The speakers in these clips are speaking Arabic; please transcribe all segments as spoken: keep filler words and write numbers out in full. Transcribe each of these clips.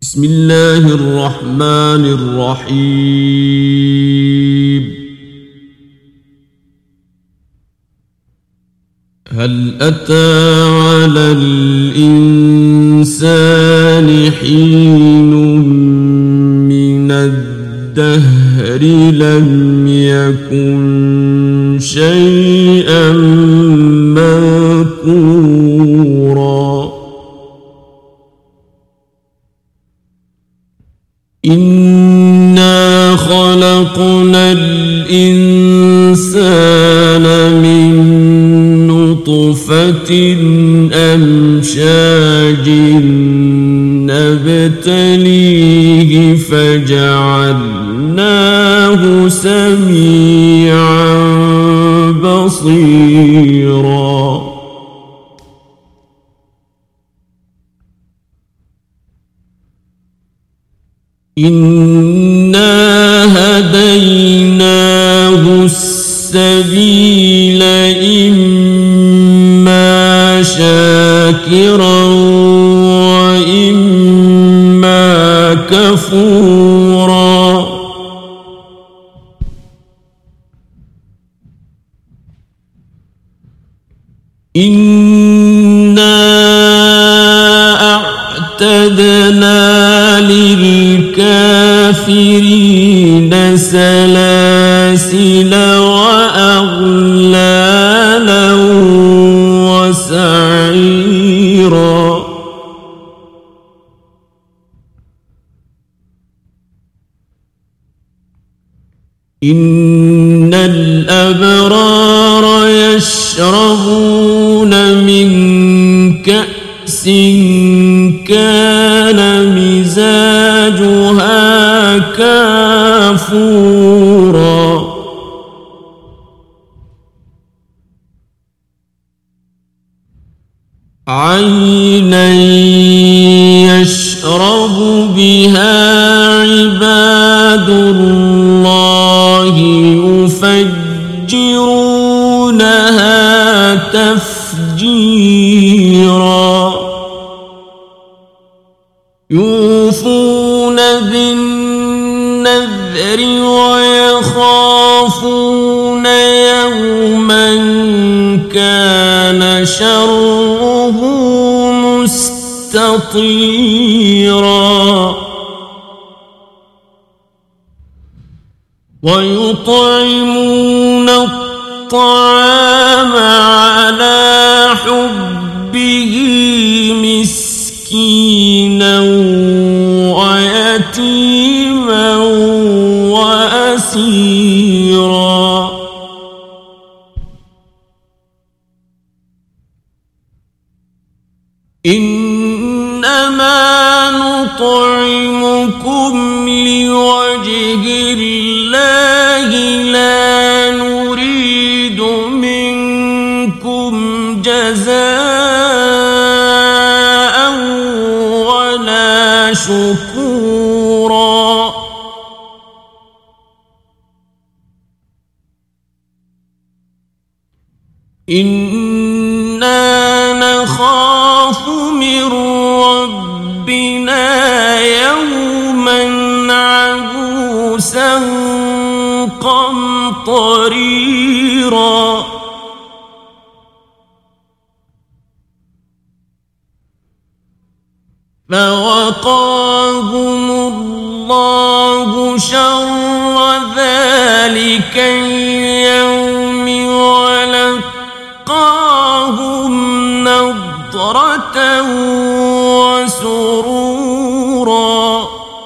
بسم الله الرحمن الرحيم. هل أتى على الإنسان حين من الدهر لم يكن شيئا مذكورا. إنا خلقنا الإنسان من نطفة أمشاج نبتليه فجعلناه سميعا بصيرا. إنا هديناه السبيل إما شاكرا وإما كفورا. إنا أعتدنا للكافرين سلاسل وأغلالا وسعيرا. إن الأبرار يشربون من كأس كان مزاجها كافورا. عينا يشرب بها عباد الله يفجرونها تفجيرا. يوفون بالنذر ويخافون يوما كان شره مستطيرا. ويطعمون الطعام على حبه مسكينا ويتيما وأسيرا. إنما نطعمكم لوجه الله لا نريد منكم جزاء ولا شكورا. إنا نخاف من ربنا يوما عبوسا قمطريرا. فوقاهم الله شر ذلك اليوم ولقاهم نضرة وسرورا.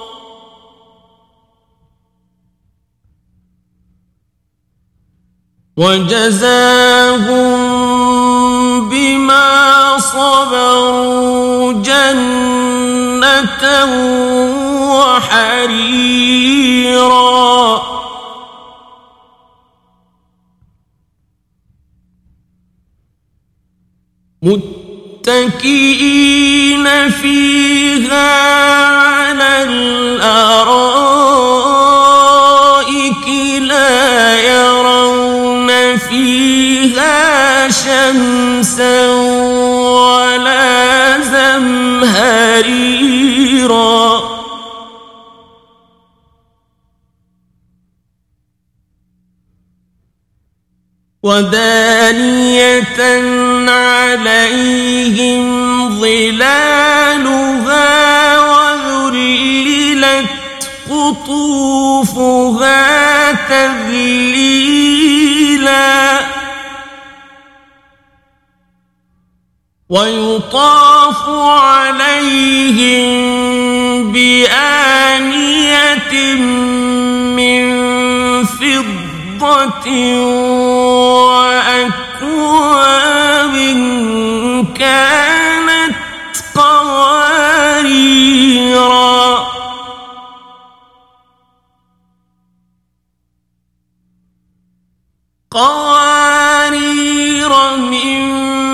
وجزاهم بما صبروا جنة وحريرا. متكئين فيها على الأرائك لا يرون فيها شمسا ولا زمهريرا. ودانية عليهم ظلالها وذللت قطوفها تذليلا ويطاف عليهم بآنية من فضة وأكواب كانت قواريرا قوارير من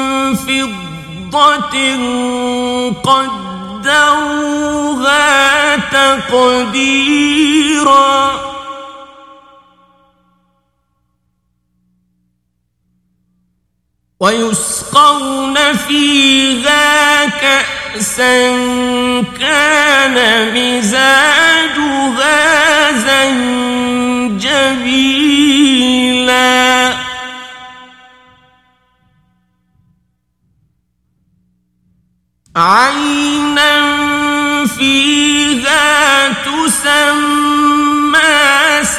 فضة قدروها تقديرا ويسقون فيها كأسا كان مزاجها زنجبيلا عينا فيها تسمى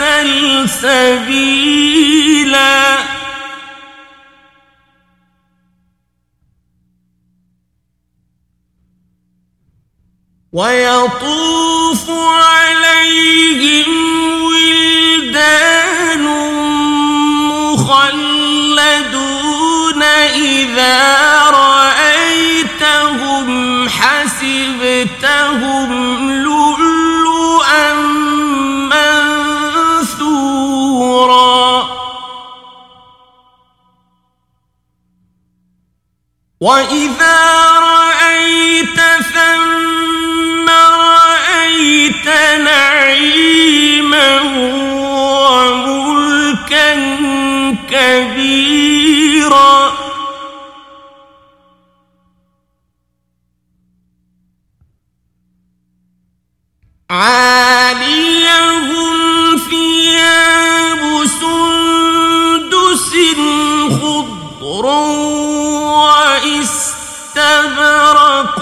سلسبيلا ويطوف عليهم ولدان مخلدون إذا رأيتهم حسبتهم لؤلؤا منثورا وإذا رأيت ثم رأيت نعيما وملكا كبيرا عاليهم ثياب سندس خضر واستبرق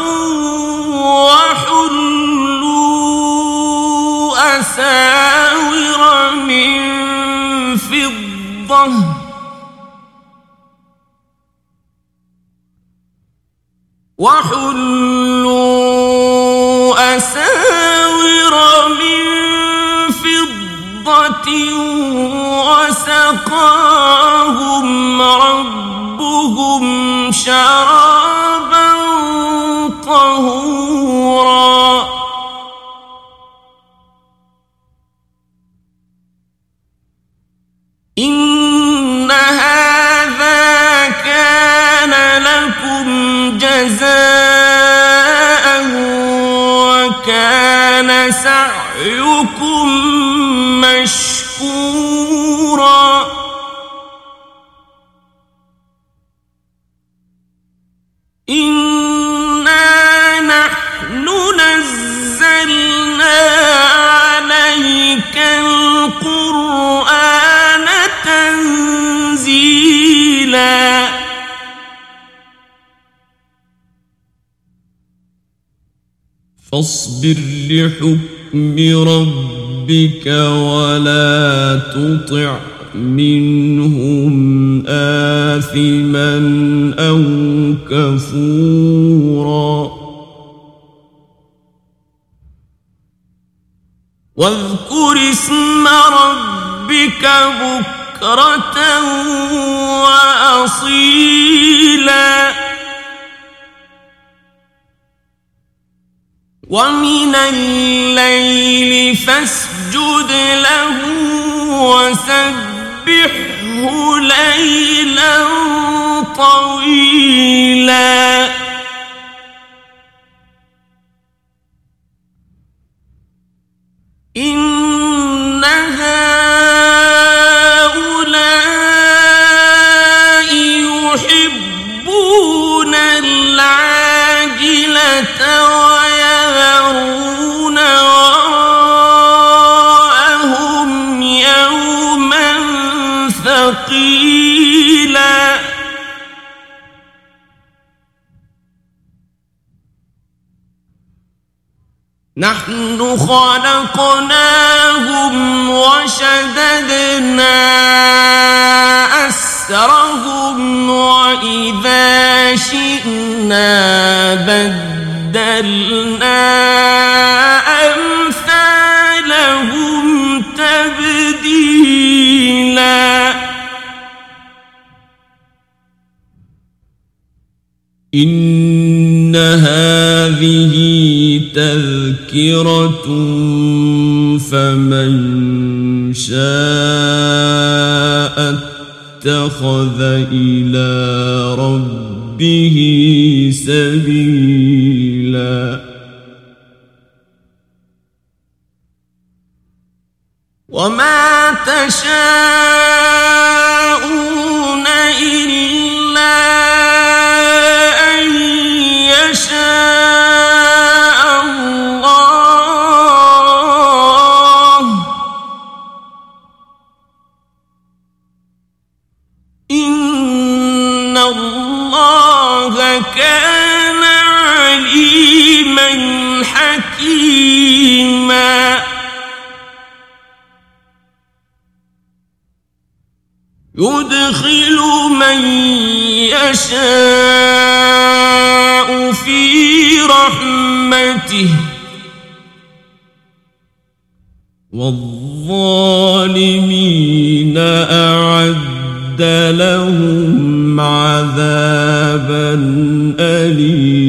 وحلوا أساور من فضة وحلوا أساور من فضة وسقاهم ربهم شرابا طهورا إن هذا كان لكم جزاء وكان سعيكم مشكورا إنا نحن نزلنا عليك القرآن تنزيلا فاصبر لحكم ربك ولا تطع منهم آثما أو كفورا واذكر اسم ربك بكرة وأصيلا ومن الليل فاسجد له وسبحه ليلا طويلا إن هؤلاء يحبون العاجلة ويذرون وراءهم يوما ثقيلا نحن خلقناهم وشددنا أسرهم وإذا شئنا بدلنا أمثالهم تبديلا إن هذه تذكرة فمن شاء اتخذ إلى ربه سبيلا وما تشاءون إلا أن يشاء الله إن الله كان عليما حكيما يدخل من يشاء في رحمته والظالمين أعد لهم عذابا أليما